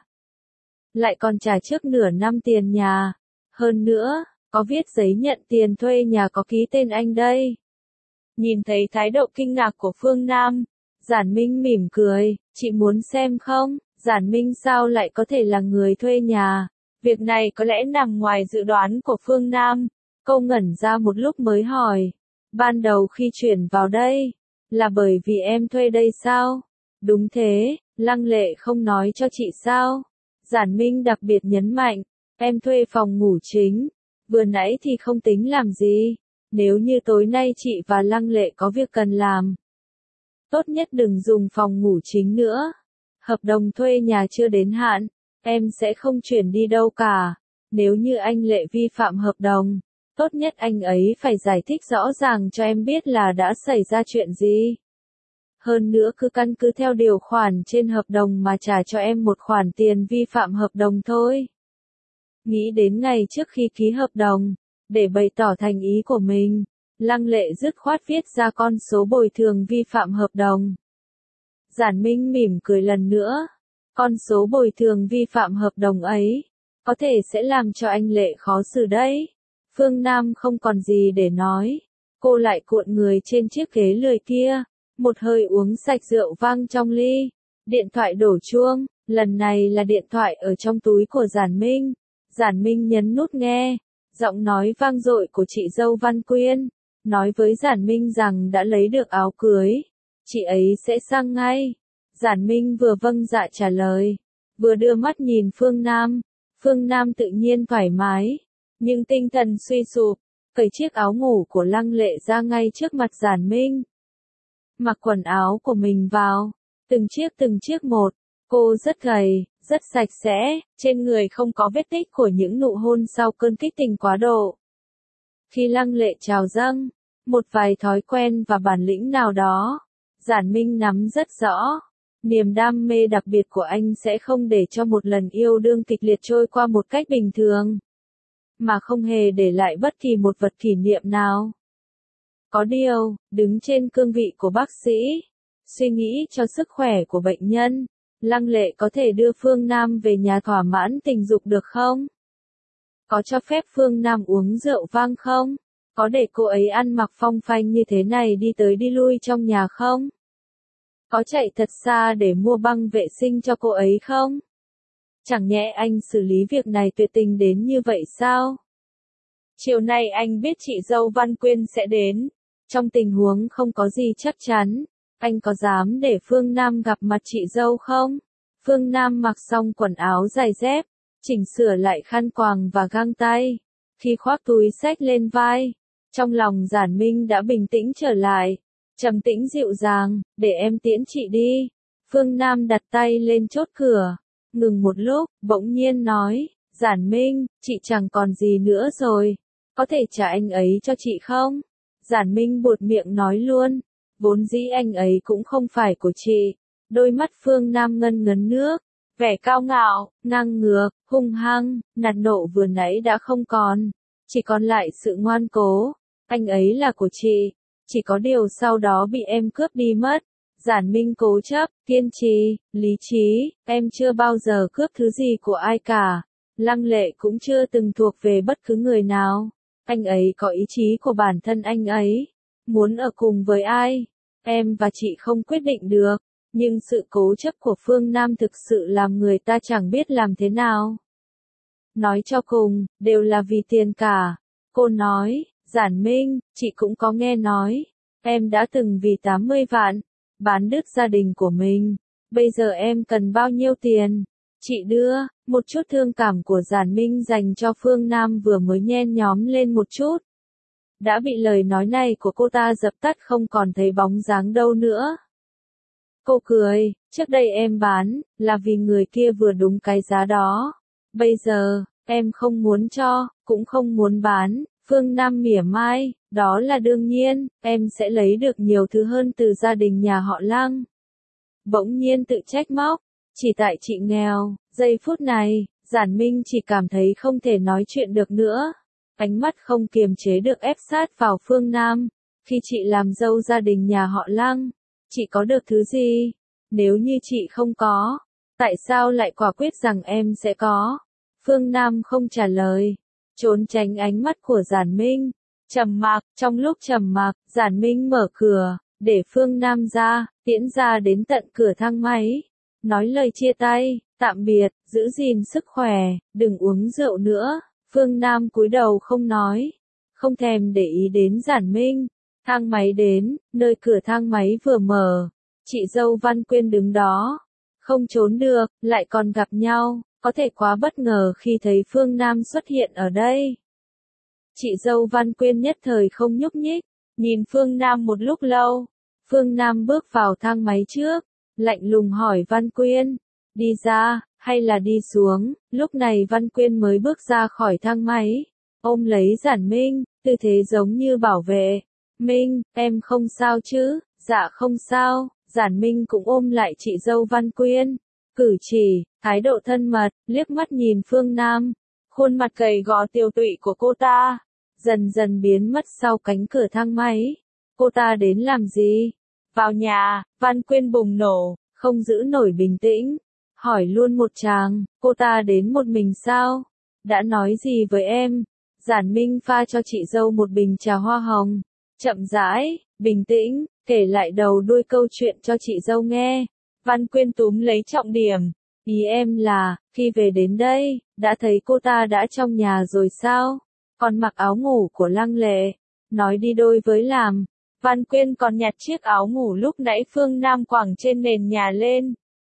Speaker 1: Lại còn trả trước nửa năm tiền nhà. Hơn nữa, có viết giấy nhận tiền thuê nhà có ký tên anh đây. Nhìn thấy thái độ kinh ngạc của Phương Nam, Giản Minh mỉm cười, chị muốn xem không? Giản Minh sao lại có thể là người thuê nhà? Việc này có lẽ nằm ngoài dự đoán của Phương Nam. Cô ngẩn ra một lúc mới hỏi. Ban đầu khi chuyển vào đây, là bởi vì em thuê đây sao? Đúng thế, Lăng Lệ không nói cho chị sao? Giản Minh đặc biệt nhấn mạnh, em thuê phòng ngủ chính. Vừa nãy thì không tính làm gì. Nếu như tối nay chị và Lăng Lệ có việc cần làm, tốt nhất đừng dùng phòng ngủ chính nữa. Hợp đồng thuê nhà chưa đến hạn, em sẽ không chuyển đi đâu cả. Nếu như anh Lệ vi phạm hợp đồng, tốt nhất anh ấy phải giải thích rõ ràng cho em biết là đã xảy ra chuyện gì. Hơn nữa cứ căn cứ theo điều khoản trên hợp đồng mà trả cho em một khoản tiền vi phạm hợp đồng thôi. Nghĩ đến ngày trước khi ký hợp đồng, để bày tỏ thành ý của mình, Lăng Lệ dứt khoát viết ra con số bồi thường vi phạm hợp đồng. Giản Minh mỉm cười lần nữa. Con số bồi thường vi phạm hợp đồng ấy, có thể sẽ làm cho anh Lệ khó xử đấy. Phương Nam không còn gì để nói. Cô lại cuộn người trên chiếc ghế lười kia, một hơi uống sạch rượu vang trong ly. Điện thoại đổ chuông, lần này là điện thoại ở trong túi của Giản Minh. Giản Minh nhấn nút nghe, giọng nói vang dội của chị dâu Văn Quyên, nói với Giản Minh rằng đã lấy được áo cưới. Chị ấy sẽ sang ngay. Giản Minh vừa vâng dạ trả lời, vừa đưa mắt nhìn Phương Nam. Phương Nam tự nhiên thoải mái, nhưng tinh thần suy sụp, cởi chiếc áo ngủ của Lăng Lệ ra ngay trước mặt Giản Minh. Mặc quần áo của mình vào, từng chiếc một. Cô rất gầy, rất sạch sẽ, trên người không có vết tích của những nụ hôn sau cơn kích tình quá độ. Khi Lăng Lệ chào dâng, một vài thói quen và bản lĩnh nào đó, Giản Minh nắm rất rõ. Niềm đam mê đặc biệt của anh sẽ không để cho một lần yêu đương kịch liệt trôi qua một cách bình thường, mà không hề để lại bất kỳ một vật kỷ niệm nào. Có điều, đứng trên cương vị của bác sĩ, suy nghĩ cho sức khỏe của bệnh nhân, Lăng Lệ có thể đưa Phương Nam về nhà thỏa mãn tình dục được không? Có cho phép Phương Nam uống rượu vang không? Có để cô ấy ăn mặc phong phanh như thế này đi tới đi lui trong nhà không? Có chạy thật xa để mua băng vệ sinh cho cô ấy không? Chẳng nhẽ anh xử lý việc này tuyệt tình đến như vậy sao? Chiều nay anh biết chị dâu Văn Quyên sẽ đến. Trong tình huống không có gì chắc chắn, anh có dám để Phương Nam gặp mặt chị dâu không? Phương Nam mặc xong quần áo giày dép, chỉnh sửa lại khăn quàng và găng tay. Khi khoác túi xách lên vai, trong lòng Giản Minh đã bình tĩnh trở lại. Trầm tĩnh dịu dàng, để em tiễn chị đi. Phương Nam đặt tay lên chốt cửa, ngừng một lúc, bỗng nhiên nói, Giản Minh, chị chẳng còn gì nữa rồi, có thể trả anh ấy cho chị không? Giản Minh buột miệng nói luôn, vốn dĩ anh ấy cũng không phải của chị. Đôi mắt Phương Nam ngân ngấn nước, vẻ cao ngạo, ngang ngược, hung hăng, nạt nộ vừa nãy đã không còn, chỉ còn lại sự ngoan cố. Anh ấy là của chị. Chỉ có điều sau đó bị em cướp đi mất. Giản Minh cố chấp, kiên trì, lý trí, em chưa bao giờ cướp thứ gì của ai cả. Lăng Lệ cũng chưa từng thuộc về bất cứ người nào. Anh ấy có ý chí của bản thân anh ấy. Muốn ở cùng với ai, em và chị không quyết định được. Nhưng sự cố chấp của Phương Nam thực sự làm người ta chẳng biết làm thế nào. Nói cho cùng, đều là vì tiền cả. Cô nói, Giản Minh, chị cũng có nghe nói, em đã từng vì 80 vạn, bán đứt gia đình của mình, bây giờ em cần bao nhiêu tiền? Chị đưa, một chút thương cảm của Giản Minh dành cho Phương Nam vừa mới nhen nhóm lên một chút. đã bị lời nói này của cô ta dập tắt không còn thấy bóng dáng đâu nữa. Cô cười, trước đây em bán, là vì người kia vừa đúng cái giá đó. Bây giờ, em không muốn cho, cũng không muốn bán. Phương Nam mỉa mai, đó là đương nhiên, em sẽ lấy được nhiều thứ hơn từ gia đình nhà họ Lăng. Bỗng nhiên tự trách móc, chỉ tại chị nghèo. Giây phút này, Giản Minh chỉ cảm thấy không thể nói chuyện được nữa. Ánh mắt không kiềm chế được ép sát vào Phương Nam. Khi chị làm dâu gia đình nhà họ Lăng, chị có được thứ gì? Nếu như chị không có, tại sao lại quả quyết rằng em sẽ có? Phương Nam không trả lời, trốn tránh ánh mắt của Giản Minh. Trầm mặc, trong lúc trầm mặc, Giản Minh mở cửa, để Phương Nam ra, tiễn ra đến tận cửa thang máy. Nói lời chia tay, tạm biệt, giữ gìn sức khỏe, đừng uống rượu nữa. Phương Nam cúi đầu không nói, không thèm để ý đến Giản Minh. Thang máy đến, nơi cửa thang máy vừa mở, chị dâu Văn Quyên đứng đó. Không trốn được, lại còn gặp nhau, có thể quá bất ngờ khi thấy Phương Nam xuất hiện ở đây. Chị dâu Văn Quyên nhất thời không nhúc nhích, nhìn Phương Nam một lúc lâu. Phương Nam bước vào thang máy trước, lạnh lùng hỏi Văn Quyên, đi ra, hay là đi xuống? Lúc này Văn Quyên mới bước ra khỏi thang máy, ôm lấy Giản Minh, tư thế giống như bảo vệ. Minh, em không sao chứ? Dạ không sao. Giản Minh cũng ôm lại chị dâu Văn Quyên. Cử chỉ, thái độ thân mật, liếc mắt nhìn Phương Nam. Khuôn mặt gầy gò tiều tụy của cô ta dần dần biến mất sau cánh cửa thang máy. Cô ta đến làm gì? Vào nhà. Văn Quyên bùng nổ, không giữ nổi bình tĩnh. Hỏi luôn một tràng, cô ta đến một mình sao? Đã nói gì với em? Giản Minh pha cho chị dâu một bình trà hoa hồng. Chậm rãi, bình tĩnh, kể lại đầu đuôi câu chuyện cho chị dâu nghe. Văn Quyên túm lấy trọng điểm. Ý em là, khi về đến đây, đã thấy cô ta đã trong nhà rồi sao? Còn mặc áo ngủ của Lăng Lệ. Nói đi đôi với làm. Văn Quyên còn nhặt chiếc áo ngủ lúc nãy Phương Nam quẳng trên nền nhà lên.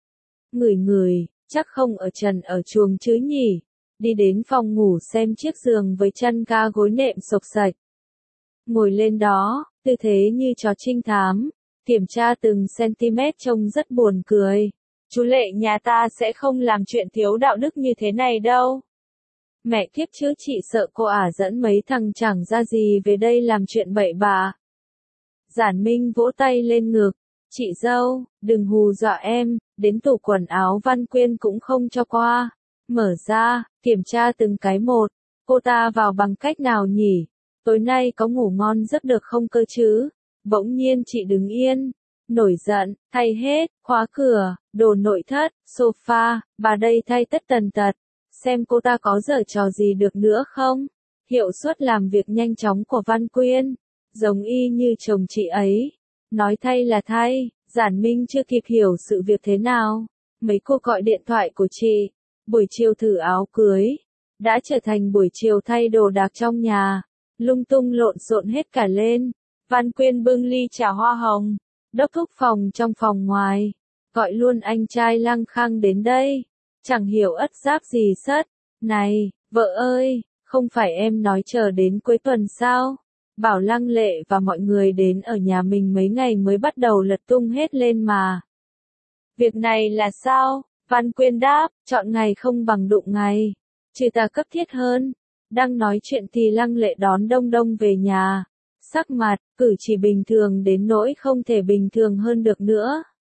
Speaker 1: Ngửi, chắc không ở trần ở chuồng chứ nhỉ? Đi đến phòng ngủ xem chiếc giường với chăn ga gối nệm xộc xạch. Ngồi lên đó, tư thế như chó trinh thám, kiểm tra từng cm trông rất buồn cười. Chú Lệ nhà ta sẽ không làm chuyện thiếu đạo đức như thế này đâu. Mẹ kiếp chứ, chị sợ cô ả dẫn mấy thằng chẳng ra gì về đây làm chuyện bậy bạ. Giản Minh vỗ tay lên ngực. Chị dâu, đừng hù dọa em, đến tủ quần áo Văn Quyên cũng không cho qua. Mở ra, kiểm tra từng cái một. Cô ta vào bằng cách nào nhỉ? Tối nay có ngủ ngon giấc được không cơ chứ? Bỗng nhiên chị đứng yên, nổi giận, thay hết, khóa cửa, đồ nội thất, sofa, bà đây thay tất tần tật. Xem cô ta có giở trò gì được nữa không? Hiệu suất làm việc nhanh chóng của Văn Quyên, giống y như chồng chị ấy. Nói thay là thay, Giản Minh chưa kịp hiểu sự việc thế nào. Mấy cuộc gọi điện thoại của chị, buổi chiều thử áo cưới, đã trở thành buổi chiều thay đồ đạc trong nhà. Lung tung lộn xộn hết cả lên. Văn Quyên bưng ly trà hoa hồng, đốc thúc phòng trong phòng ngoài, gọi luôn anh trai Lăng Khang đến đây. Chẳng hiểu ất giáp gì sất. Này, vợ ơi, không phải em nói chờ đến cuối tuần sao? Bảo Lăng Lệ và mọi người đến ở nhà mình mấy ngày mới bắt đầu lật tung hết lên mà. Việc này là sao? Văn Quyên đáp, chọn ngày không bằng đụng ngày. Trừ ta cấp thiết hơn. Đang nói chuyện thì Lăng Lệ đón Đông Đông về nhà. Sắc mặt, cử chỉ bình thường đến nỗi không thể bình thường hơn được nữa.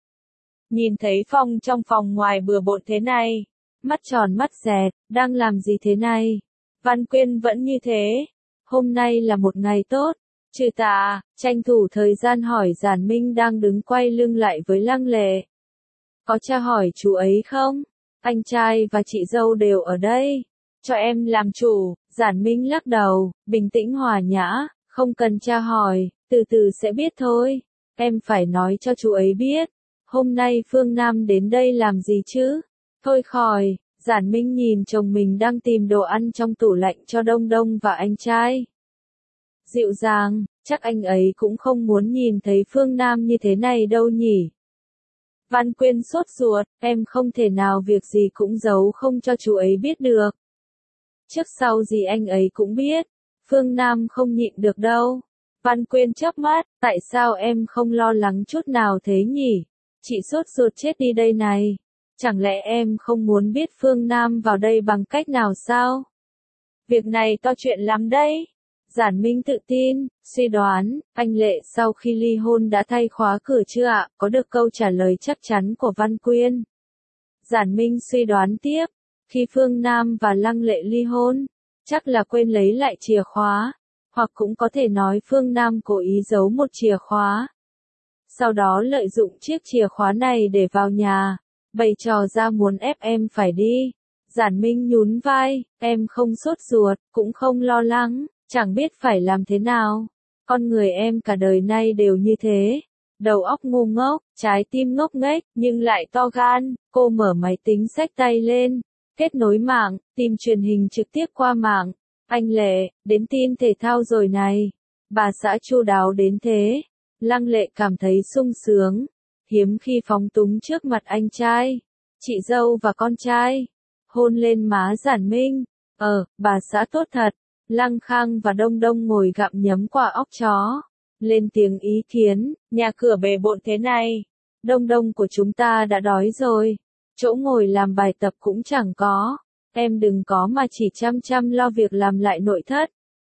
Speaker 1: Nhìn thấy Phong trong phòng ngoài bừa bộn thế này, mắt tròn mắt dẹt, đang làm gì thế này? Văn Quyên vẫn như thế. Hôm nay là một ngày tốt. Trừ ta, tranh thủ thời gian hỏi Giản Minh đang đứng quay lưng lại với Lăng Lệ. Có tra hỏi chú ấy không? Anh trai và chị dâu đều ở đây. Cho em làm chủ. Giản Minh lắc đầu, bình tĩnh hòa nhã, không cần tra hỏi, từ từ sẽ biết thôi. Em phải nói cho chú ấy biết. Hôm nay Phương Nam đến đây làm gì chứ? Thôi khỏi. Giản Minh nhìn chồng mình đang tìm đồ ăn trong tủ lạnh cho Đông Đông và anh trai. Dịu dàng, chắc anh ấy cũng không muốn nhìn thấy Phương Nam như thế này đâu nhỉ. Văn Quyên sốt ruột, em không thể nào việc gì cũng giấu không cho chú ấy biết được. Trước sau gì anh ấy cũng biết. Phương Nam không nhịn được đâu. Văn Quyên chớp mắt, tại sao em không lo lắng chút nào thế nhỉ? Chị sốt ruột chết đi đây này. Chẳng lẽ em không muốn biết Phương Nam vào đây bằng cách nào sao? Việc này to chuyện lắm đấy. Giản Minh tự tin, suy đoán, anh Lệ sau khi ly hôn đã thay khóa cửa chưa ạ? Có được câu trả lời chắc chắn của Văn Quyên. Giản Minh suy đoán tiếp, khi Phương Nam và Lăng Lệ ly hôn, chắc là quên lấy lại chìa khóa, hoặc cũng có thể nói Phương Nam cố ý giấu một chìa khóa. Sau đó lợi dụng chiếc chìa khóa này để vào nhà, bày trò ra muốn ép em phải đi. Giản Minh nhún vai, em không sốt ruột, cũng không lo lắng, chẳng biết phải làm thế nào. Con người em cả đời nay đều như thế. Đầu óc ngu ngốc, trái tim ngốc nghếch, nhưng lại to gan. Cô mở máy tính xách tay lên, kết nối mạng, tìm truyền hình trực tiếp qua mạng. Anh Lệ, đến tin thể thao rồi này. Bà xã chu đáo đến thế. Lăng Lệ cảm thấy sung sướng, hiếm khi phóng túng trước mặt anh trai, chị dâu và con trai. Hôn lên má Giản Minh. Bà xã tốt thật. Lăng Khang và Đông Đông ngồi gặm nhấm quả óc chó. Lên tiếng ý kiến, nhà cửa bề bộn thế này. Đông Đông của chúng ta đã đói rồi. Chỗ ngồi làm bài tập cũng chẳng có. Em đừng có mà chỉ chăm chăm lo việc làm lại nội thất.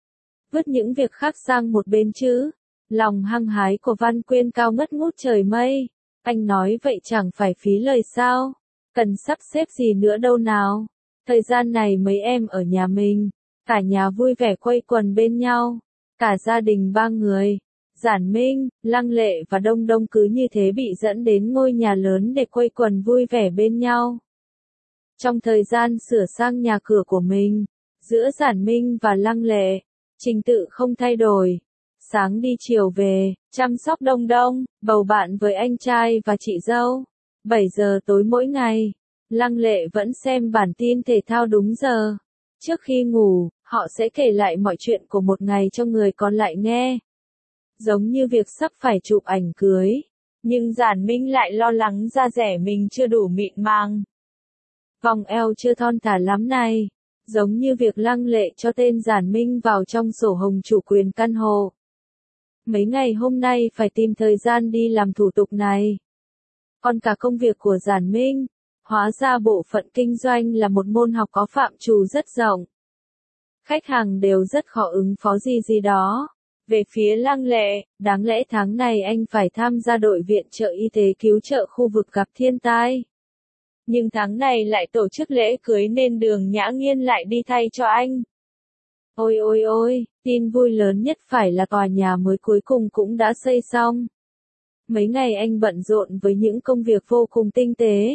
Speaker 1: Vứt những việc khác sang một bên chứ. Lòng hăng hái của Văn Quyên cao ngất ngút trời mây. Anh nói vậy chẳng phải phí lời sao? Cần sắp xếp gì nữa đâu nào. Thời gian này mấy em ở nhà mình. Cả nhà vui vẻ quây quần bên nhau. Cả gia đình 3 người. Giản Minh, Lăng Lệ và Đông Đông cứ như thế bị dẫn đến ngôi nhà lớn để quây quần vui vẻ bên nhau. Trong thời gian sửa sang nhà cửa của mình, giữa Giản Minh và Lăng Lệ, trình tự không thay đổi. Sáng đi chiều về, chăm sóc Đông Đông, bầu bạn với anh trai và chị dâu. 7 giờ tối mỗi ngày, Lăng Lệ vẫn xem bản tin thể thao đúng giờ. Trước khi ngủ, họ sẽ kể lại mọi chuyện của một ngày cho người còn lại nghe. Giống như việc sắp phải chụp ảnh cưới. Nhưng Giản Minh lại lo lắng da dẻ mình chưa đủ mịn màng. Vòng eo chưa thon thả lắm này. Giống như việc Lăng Lệ cho tên Giản Minh vào trong sổ hồng chủ quyền căn hộ. Mấy ngày hôm nay phải tìm thời gian đi làm thủ tục này. Còn cả công việc của Giản Minh, hóa ra bộ phận kinh doanh là một môn học có phạm trù rất rộng. Khách hàng đều rất khó ứng phó gì đó. Về phía Lăng Lệ, đáng lẽ tháng này anh phải tham gia đội viện trợ y tế cứu trợ khu vực gặp thiên tai. Nhưng tháng này lại tổ chức lễ cưới nên Đường Nhã Nghiên lại đi thay cho anh. Ôi ôi ôi, tin vui lớn nhất phải là tòa nhà mới cuối cùng cũng đã xây xong. Mấy ngày anh bận rộn với những công việc vô cùng tinh tế.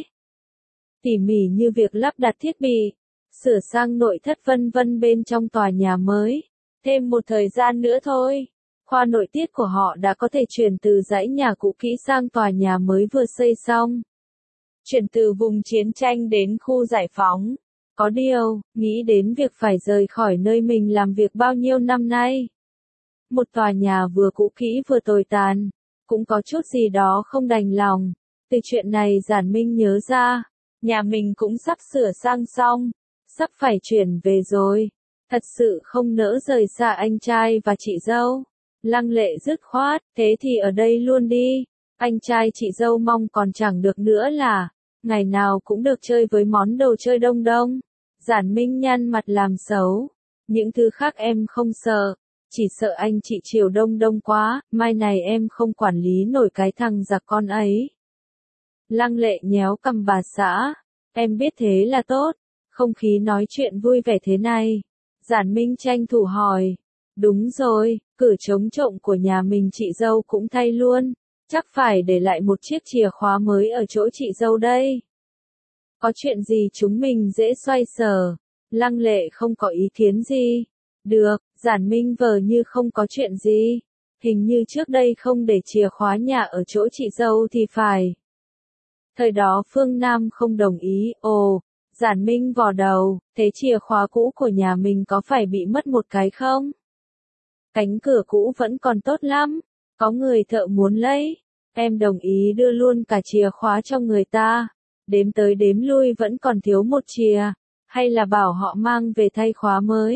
Speaker 1: Tỉ mỉ như việc lắp đặt thiết bị, sửa sang nội thất vân vân bên trong tòa nhà mới. Thêm một thời gian nữa thôi, khoa nội tiết của họ đã có thể chuyển từ dãy nhà cũ kỹ sang tòa nhà mới vừa xây xong. Chuyển từ vùng chiến tranh đến khu giải phóng. Có điều, nghĩ đến việc phải rời khỏi nơi mình làm việc bao nhiêu năm nay. Một tòa nhà vừa cũ kỹ vừa tồi tàn, cũng có chút gì đó không đành lòng. Từ chuyện này Giản Minh nhớ ra, nhà mình cũng sắp sửa sang xong, sắp phải chuyển về rồi. Thật sự không nỡ rời xa anh trai và chị dâu. Lăng Lệ dứt khoát, thế thì ở đây luôn đi. Anh trai chị dâu mong còn chẳng được nữa là, ngày nào cũng được chơi với món đồ chơi Đông Đông. Giản Minh nhăn mặt làm xấu. Những thứ khác em không sợ, chỉ sợ anh chị chiều Đông Đông quá, mai này em không quản lý nổi cái thằng giặc con ấy. Lăng Lệ nhéo cằm bà xã, em biết thế là tốt, không khí nói chuyện vui vẻ thế này. Giản Minh tranh thủ hỏi, đúng rồi, cửa chống trộm của nhà mình chị dâu cũng thay luôn, chắc phải để lại một chiếc chìa khóa mới ở chỗ chị dâu đây. Có chuyện gì chúng mình dễ xoay sở. Lăng Lệ không có ý kiến gì. Được, Giản Minh vờ như không có chuyện gì. Hình như trước đây không để chìa khóa nhà ở chỗ chị dâu thì phải. Thời đó Phương Nam không đồng ý. Ồ, Giản Minh vò đầu, thế chìa khóa cũ của nhà mình có phải bị mất một cái không? Cánh cửa cũ vẫn còn tốt lắm. Có người thợ muốn lấy. Em đồng ý đưa luôn cả chìa khóa cho người ta. Đếm tới đếm lui vẫn còn thiếu một chìa, hay là bảo họ mang về thay khóa mới.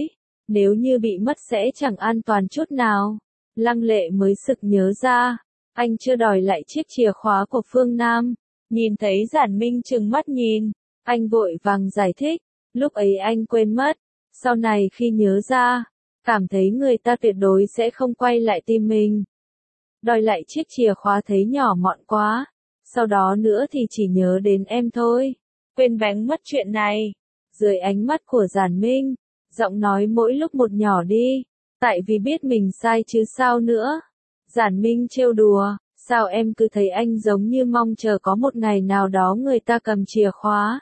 Speaker 1: nếu như bị mất sẽ chẳng an toàn chút nào. Lăng Lệ mới sực nhớ ra, anh chưa đòi lại chiếc chìa khóa của Phương Nam. Nhìn thấy Giản Minh trừng mắt nhìn, anh vội vàng giải thích, lúc ấy anh quên mất, sau này khi nhớ ra, cảm thấy người ta tuyệt đối sẽ không quay lại tìm mình. Đòi lại chiếc chìa khóa thấy nhỏ mọn quá, sau đó nữa thì chỉ nhớ đến em thôi, quên bén mất chuyện này. Dưới ánh mắt của Giản Minh, giọng nói mỗi lúc một nhỏ đi, tại vì biết mình sai chứ sao nữa. Giản Minh trêu đùa, sao em cứ thấy anh giống như mong chờ có một ngày nào đó người ta cầm chìa khóa.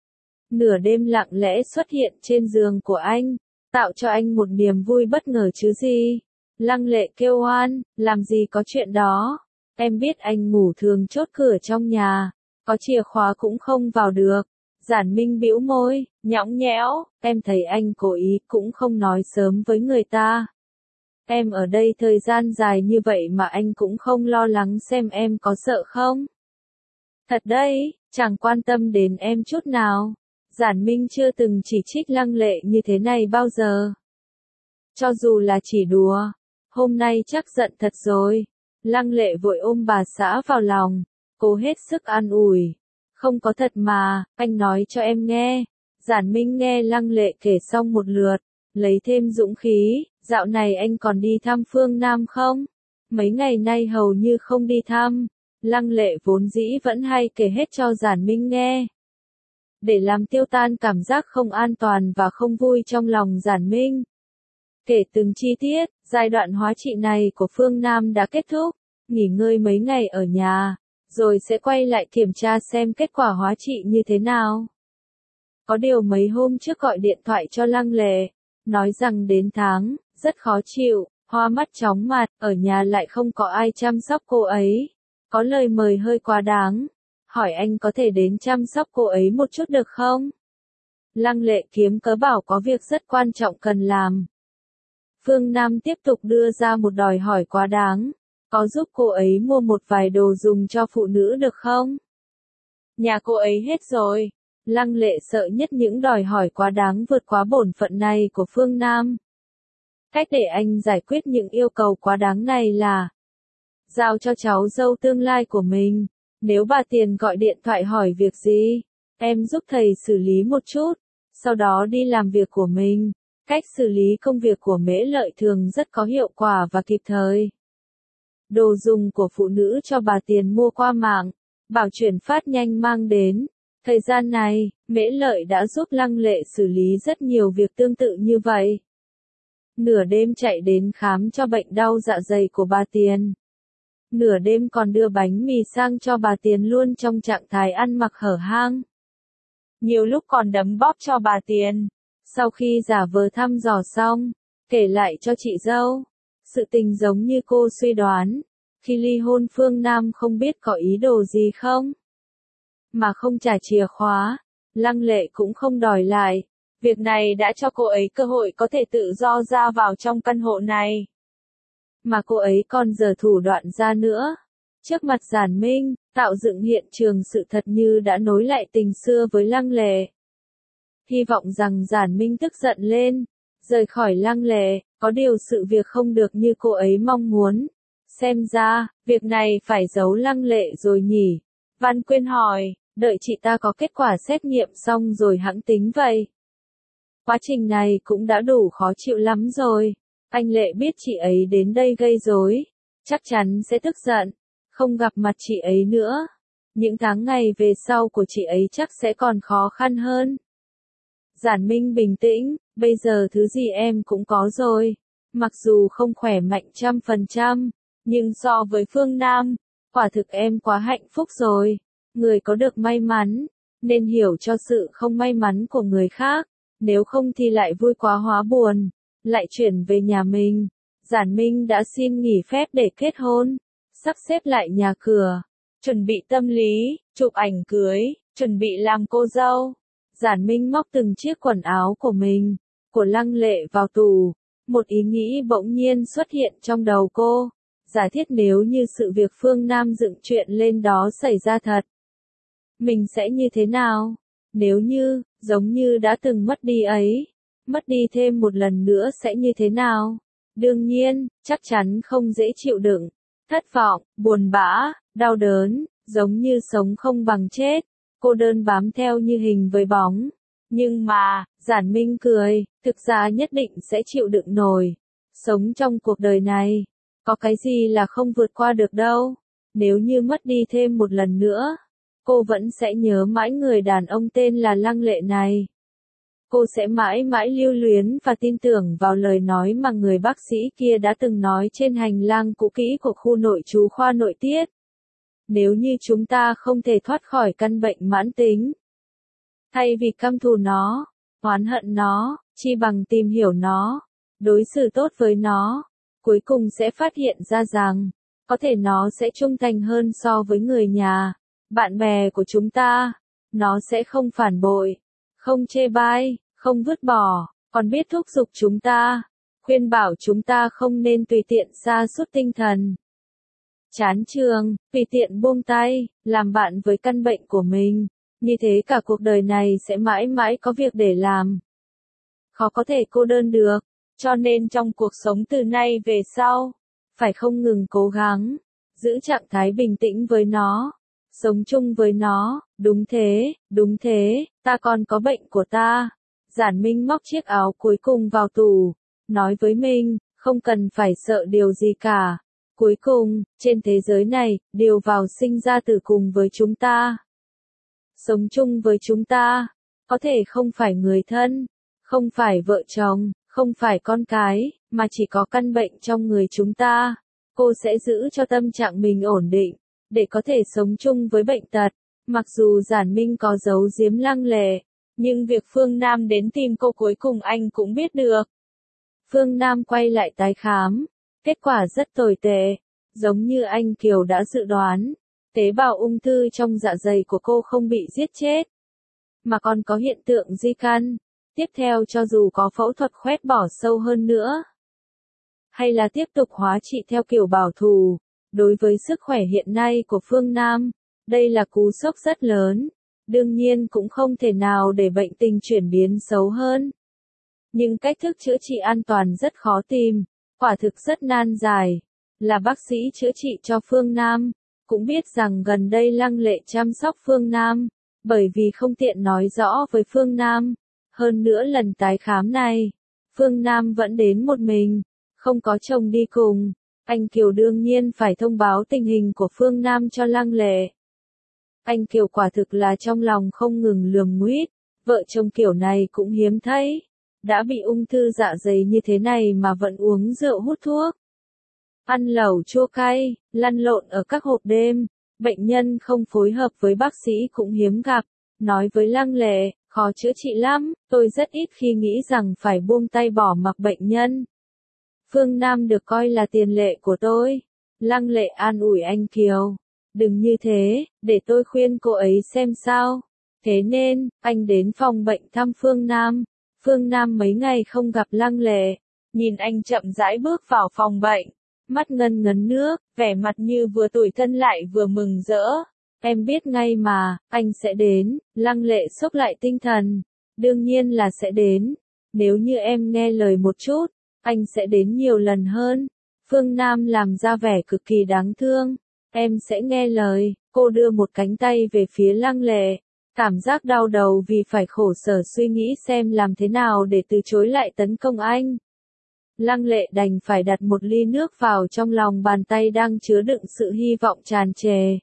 Speaker 1: Nửa đêm lặng lẽ xuất hiện trên giường của anh, tạo cho anh một niềm vui bất ngờ chứ gì. Lăng Lệ kêu oan, làm gì có chuyện đó. Em biết anh ngủ thường chốt cửa trong nhà, có chìa khóa cũng không vào được. Giản Minh bĩu môi, nhõng nhẽo, em thấy anh cố ý cũng không nói sớm với người ta. Em ở đây thời gian dài như vậy mà anh cũng không lo lắng xem em có sợ không. Thật đấy, chẳng quan tâm đến em chút nào. Giản Minh chưa từng chỉ trích Lăng Lệ như thế này bao giờ. Cho dù là chỉ đùa, hôm nay chắc giận thật rồi. Lăng Lệ vội ôm bà xã vào lòng, cố hết sức an ủi. Không có thật mà, anh nói cho em nghe. Giản Minh nghe Lăng Lệ kể xong một lượt, lấy thêm dũng khí, dạo này anh còn đi thăm Phương Nam không? Mấy ngày nay hầu như không đi thăm. Lăng Lệ vốn dĩ vẫn hay kể hết cho Giản Minh nghe. Để làm tiêu tan cảm giác không an toàn và không vui trong lòng Giản Minh. Kể từng chi tiết, giai đoạn hóa trị này của Phương Nam đã kết thúc, nghỉ ngơi mấy ngày ở nhà, rồi sẽ quay lại kiểm tra xem kết quả hóa trị như thế nào. Có điều mấy hôm trước gọi điện thoại cho Lăng Lệ, nói rằng đến tháng, rất khó chịu, hoa mắt chóng mặt, ở nhà lại không có ai chăm sóc cô ấy. Có lời mời hơi quá đáng, hỏi anh có thể đến chăm sóc cô ấy một chút được không? Lăng Lệ kiếm cớ bảo có việc rất quan trọng cần làm. Phương Nam tiếp tục đưa ra một đòi hỏi quá đáng, có giúp cô ấy mua một vài đồ dùng cho phụ nữ được không? Nhà cô ấy hết rồi. Lăng Lệ sợ nhất những đòi hỏi quá đáng vượt quá bổn phận này của Phương Nam. Cách để anh giải quyết những yêu cầu quá đáng này là giao cho cháu dâu tương lai của mình. Nếu bà Tiền gọi điện thoại hỏi việc gì, em giúp thầy xử lý một chút, sau đó đi làm việc của mình. Cách xử lý công việc của Mễ Lợi thường rất có hiệu quả và kịp thời. Đồ dùng của phụ nữ cho bà Tiền mua qua mạng, bảo chuyển phát nhanh mang đến. Thời gian này, Mễ Lợi đã giúp Lăng Lệ xử lý rất nhiều việc tương tự như vậy. Nửa đêm chạy đến khám cho bệnh đau dạ dày của bà Tiền. Nửa đêm còn đưa bánh mì sang cho bà Tiền luôn trong trạng thái ăn mặc hở hang. Nhiều lúc còn đấm bóp cho bà Tiền. Sau khi giả vờ thăm dò xong, kể lại cho chị dâu. Sự tình giống như cô suy đoán. Khi ly hôn Phương Nam không biết có ý đồ gì không? Mà không trả chìa khóa, Lăng Lệ cũng không đòi lại. Việc này đã cho cô ấy cơ hội có thể tự do ra vào trong căn hộ này. Mà cô ấy còn giở thủ đoạn ra nữa. Trước mặt Giản Minh, tạo dựng hiện trường sự thật như đã nối lại tình xưa với Lăng Lệ. Hy vọng rằng Giản Minh tức giận lên, rời khỏi Lăng Lệ, có điều sự việc không được như cô ấy mong muốn. Xem ra, việc này phải giấu Lăng Lệ rồi nhỉ? Văn Quyên hỏi, đợi chị ta có kết quả xét nghiệm xong rồi hẵng tính vậy. Quá trình này cũng đã đủ khó chịu lắm rồi. Anh Lệ biết chị ấy đến đây gây rối, chắc chắn sẽ tức giận, không gặp mặt chị ấy nữa. Những tháng ngày về sau của chị ấy chắc sẽ còn khó khăn hơn. Giản Minh bình tĩnh, bây giờ thứ gì em cũng có rồi. Mặc dù không khỏe mạnh 100%, nhưng so với Phương Nam, quả thực em quá hạnh phúc rồi. Người có được may mắn, nên hiểu cho sự không may mắn của người khác, nếu không thì lại vui quá hóa buồn, lại chuyển về nhà mình. Giản Minh đã xin nghỉ phép để kết hôn, sắp xếp lại nhà cửa, chuẩn bị tâm lý, chụp ảnh cưới, chuẩn bị làm cô dâu. Giản Minh móc từng chiếc quần áo của mình, của Lăng Lệ vào tủ. Một ý nghĩ bỗng nhiên xuất hiện trong đầu cô. Giả thiết nếu như sự việc Phương Nam dựng chuyện lên đó xảy ra thật, mình sẽ như thế nào? Nếu như, giống như đã từng mất đi ấy. mất đi thêm một lần nữa sẽ như thế nào? Đương nhiên, chắc chắn không dễ chịu đựng, thất vọng, buồn bã, đau đớn, giống như sống không bằng chết, cô đơn bám theo như hình với bóng. Nhưng mà, Giản Minh cười, thực ra nhất định sẽ chịu đựng nổi. Sống trong cuộc đời này, có cái gì là không vượt qua được đâu. Nếu như mất đi thêm một lần nữa, cô vẫn sẽ nhớ mãi người đàn ông tên là Lăng Lệ này. Cô sẽ mãi mãi lưu luyến và tin tưởng vào lời nói mà người bác sĩ kia đã từng nói trên hành lang cũ kỹ của khu nội trú khoa nội tiết. Nếu như chúng ta không thể thoát khỏi căn bệnh mãn tính, thay vì căm thù nó, oán hận nó, chi bằng tìm hiểu nó, đối xử tốt với nó, cuối cùng sẽ phát hiện ra rằng, có thể nó sẽ trung thành hơn so với người nhà, bạn bè của chúng ta. Nó sẽ không phản bội, không chê bai, không vứt bỏ, còn biết thúc giục chúng ta, khuyên bảo chúng ta không nên tùy tiện sa sút tinh thần. Chán trường, tùy tiện buông tay, làm bạn với căn bệnh của mình, như thế cả cuộc đời này sẽ mãi mãi có việc để làm. Khó có thể cô đơn được, cho nên trong cuộc sống từ nay về sau, phải không ngừng cố gắng, giữ trạng thái bình tĩnh với nó, sống chung với nó, đúng thế, ta còn có bệnh của ta. Giản Minh móc chiếc áo cuối cùng vào tủ, nói với mình, không cần phải sợ điều gì cả. Cuối cùng, trên thế giới này, điều vào sinh ra tử cùng với chúng ta. Sống chung với chúng ta, có thể không phải người thân, không phải vợ chồng, không phải con cái, mà chỉ có căn bệnh trong người chúng ta. Cô sẽ giữ cho tâm trạng mình ổn định, để có thể sống chung với bệnh tật. Mặc dù Giản Minh có giấu giếm Lăng Lệ, nhưng việc Phương Nam đến tìm cô cuối cùng anh cũng biết được. Phương Nam quay lại tái khám, kết quả rất tồi tệ, giống như anh Kiều đã dự đoán. Tế bào ung thư trong dạ dày của cô không bị giết chết, mà còn có hiện tượng di căn. Tiếp theo cho dù có phẫu thuật khoét bỏ sâu hơn nữa, hay là tiếp tục hóa trị theo kiểu bảo thủ, đối với sức khỏe hiện nay của Phương Nam, đây là cú sốc rất lớn. Đương nhiên cũng không thể nào để bệnh tình chuyển biến xấu hơn. Nhưng cách thức chữa trị an toàn rất khó tìm, quả thực rất nan giải. Là bác sĩ chữa trị cho Phương Nam, cũng biết rằng gần đây Lăng Lệ chăm sóc Phương Nam, bởi vì không tiện nói rõ với Phương Nam. Hơn nữa lần tái khám này, Phương Nam vẫn đến một mình, không có chồng đi cùng. Anh Kiều đương nhiên phải thông báo tình hình của Phương Nam cho Lăng Lệ. Anh Kiều quả thực là trong lòng không ngừng lườm nguýt, vợ chồng kiểu này cũng hiếm thấy. Đã bị ung thư dạ dày như thế này mà vẫn uống rượu hút thuốc. Ăn lẩu chua cay, lăn lộn ở các hộp đêm, bệnh nhân không phối hợp với bác sĩ cũng hiếm gặp. Nói với Lăng Lệ, khó chữa trị lắm, tôi rất ít khi nghĩ rằng phải buông tay bỏ mặc bệnh nhân. Phương Nam được coi là tiền lệ của tôi. Lăng Lệ an ủi anh Kiều. Đừng như thế, để tôi khuyên cô ấy xem sao. Thế nên, anh đến phòng bệnh thăm Phương Nam. Phương Nam mấy ngày không gặp Lăng Lệ. Nhìn anh chậm rãi bước vào phòng bệnh. Mắt ngân ngấn nước, vẻ mặt như vừa tủi thân lại vừa mừng rỡ. Em biết ngay mà, anh sẽ đến. Lăng Lệ xốc lại tinh thần. Đương nhiên là sẽ đến. Nếu như em nghe lời một chút, anh sẽ đến nhiều lần hơn. Phương Nam làm ra vẻ cực kỳ đáng thương. Em sẽ nghe lời. Cô đưa một cánh tay về phía Lăng Lệ. Cảm giác đau đầu vì phải khổ sở suy nghĩ xem làm thế nào để từ chối lại tấn công anh. Lăng Lệ đành phải đặt một ly nước vào trong lòng bàn tay đang chứa đựng sự hy vọng tràn trề.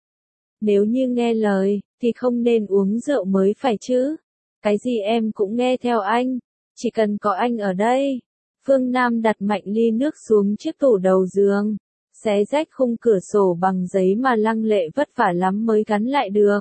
Speaker 1: Nếu như nghe lời, thì không nên uống rượu mới phải chứ. Cái gì em cũng nghe theo anh. Chỉ cần có anh ở đây. Phương Nam đặt mạnh ly nước xuống chiếc tủ đầu giường. Xé rách khung cửa sổ bằng giấy mà Lăng Lệ vất vả lắm mới gắn lại được.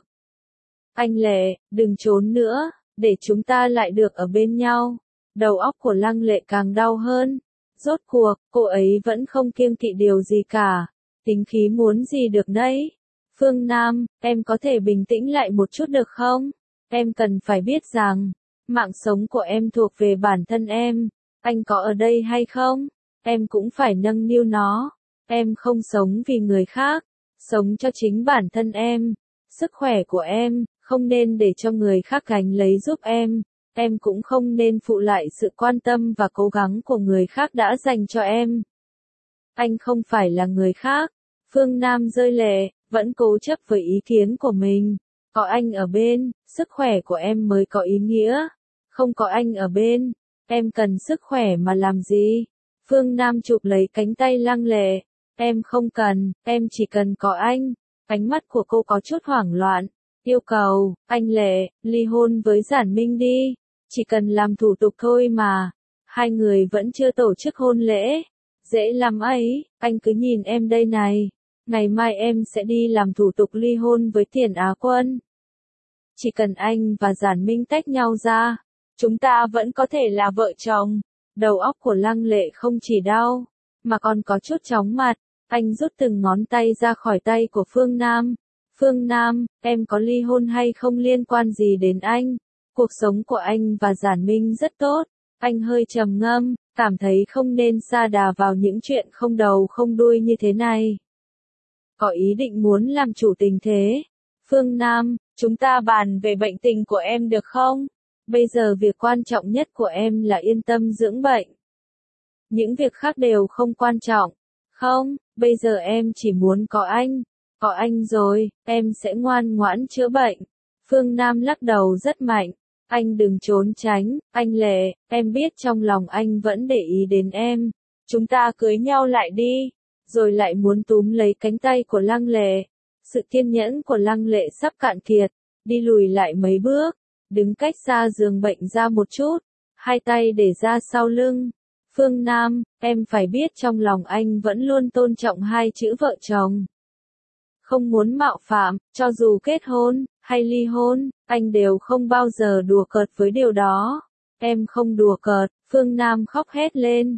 Speaker 1: Anh Lệ, đừng trốn nữa, để chúng ta lại được ở bên nhau. Đầu óc của Lăng Lệ càng đau hơn. Rốt cuộc, cô ấy vẫn không kiêng kỵ điều gì cả. Tính khí muốn gì được đấy. Phương Nam, em có thể bình tĩnh lại một chút được không? Em cần phải biết rằng, mạng sống của em thuộc về bản thân em. Anh có ở đây hay không? Em cũng phải nâng niu nó. Em không sống vì người khác, sống cho chính bản thân em. Sức khỏe của em, không nên để cho người khác gánh lấy giúp em. em cũng không nên phụ lại sự quan tâm và cố gắng của người khác đã dành cho em. Anh không phải là người khác. Phương Nam rơi lệ, vẫn cố chấp với ý kiến của mình. Có anh ở bên, sức khỏe của em mới có ý nghĩa. Không có anh ở bên, em cần sức khỏe mà làm gì? Phương Nam chụp lấy cánh tay Lăng Lệ. Em không cần, em chỉ cần có anh. Ánh mắt của cô có chút hoảng loạn. Yêu cầu, anh Lệ, ly hôn với Giản Minh đi. Chỉ cần làm thủ tục thôi mà. Hai người vẫn chưa tổ chức hôn lễ. Dễ lắm ấy, anh cứ nhìn em đây này. Ngày mai em sẽ đi làm thủ tục ly hôn với Tiền Á Quân. Chỉ cần anh và Giản Minh tách nhau ra, chúng ta vẫn có thể là vợ chồng. Đầu óc của Lăng Lệ không chỉ đau, mà còn có chút chóng mặt. Anh rút từng ngón tay ra khỏi tay của Phương Nam. Phương Nam, em có ly hôn hay không liên quan gì đến anh. Cuộc sống của anh và Giản Minh rất tốt. Anh hơi trầm ngâm, cảm thấy không nên sa đà vào những chuyện không đầu không đuôi như thế này. Có ý định muốn làm chủ tình thế. Phương Nam, chúng ta bàn về bệnh tình của em được không? Bây giờ việc quan trọng nhất của em là yên tâm dưỡng bệnh. Những việc khác đều không quan trọng. Không, bây giờ em chỉ muốn có anh. Có anh rồi, em sẽ ngoan ngoãn chữa bệnh. Phương Nam lắc đầu rất mạnh. Anh đừng trốn tránh, anh Lệ, em biết trong lòng anh vẫn để ý đến em. Chúng ta cưới nhau lại đi. Rồi lại muốn túm lấy cánh tay của Lăng Lệ. Sự kiên nhẫn của Lăng Lệ sắp cạn kiệt, đi lùi lại mấy bước, đứng cách xa giường bệnh ra một chút, hai tay để ra sau lưng. Phương Nam, em phải biết trong lòng anh vẫn luôn tôn trọng hai chữ vợ chồng. Không muốn mạo phạm, cho dù kết hôn, hay ly hôn, anh đều không bao giờ đùa cợt với điều đó. Em không đùa cợt, Phương Nam khóc hét lên.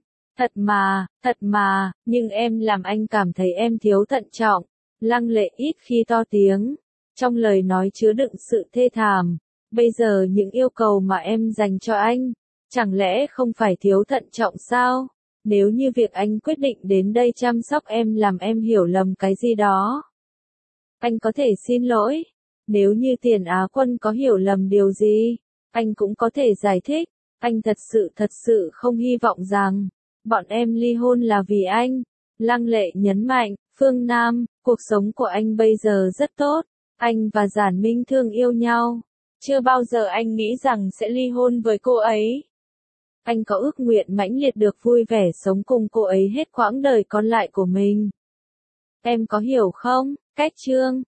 Speaker 1: Thật mà, nhưng em làm anh cảm thấy em thiếu thận trọng. Lăng Lệ ít khi to tiếng, trong lời nói chứa đựng sự thê thảm. Bây giờ những yêu cầu mà em dành cho anh, chẳng lẽ không phải thiếu thận trọng sao? Nếu như việc anh quyết định đến đây chăm sóc em làm em hiểu lầm cái gì đó, anh có thể xin lỗi. Nếu như Tiền Á Quân có hiểu lầm điều gì, anh cũng có thể giải thích. Anh thật sự không hy vọng rằng bọn em ly hôn là vì anh. Lăng Lệ nhấn mạnh, Phương Nam, cuộc sống của anh bây giờ rất tốt. Anh và Giản Minh thương yêu nhau. Chưa bao giờ anh nghĩ rằng sẽ ly hôn với cô ấy. Anh có ước nguyện mãnh liệt được vui vẻ sống cùng cô ấy hết quãng đời còn lại của mình. Em có hiểu không? Cách chương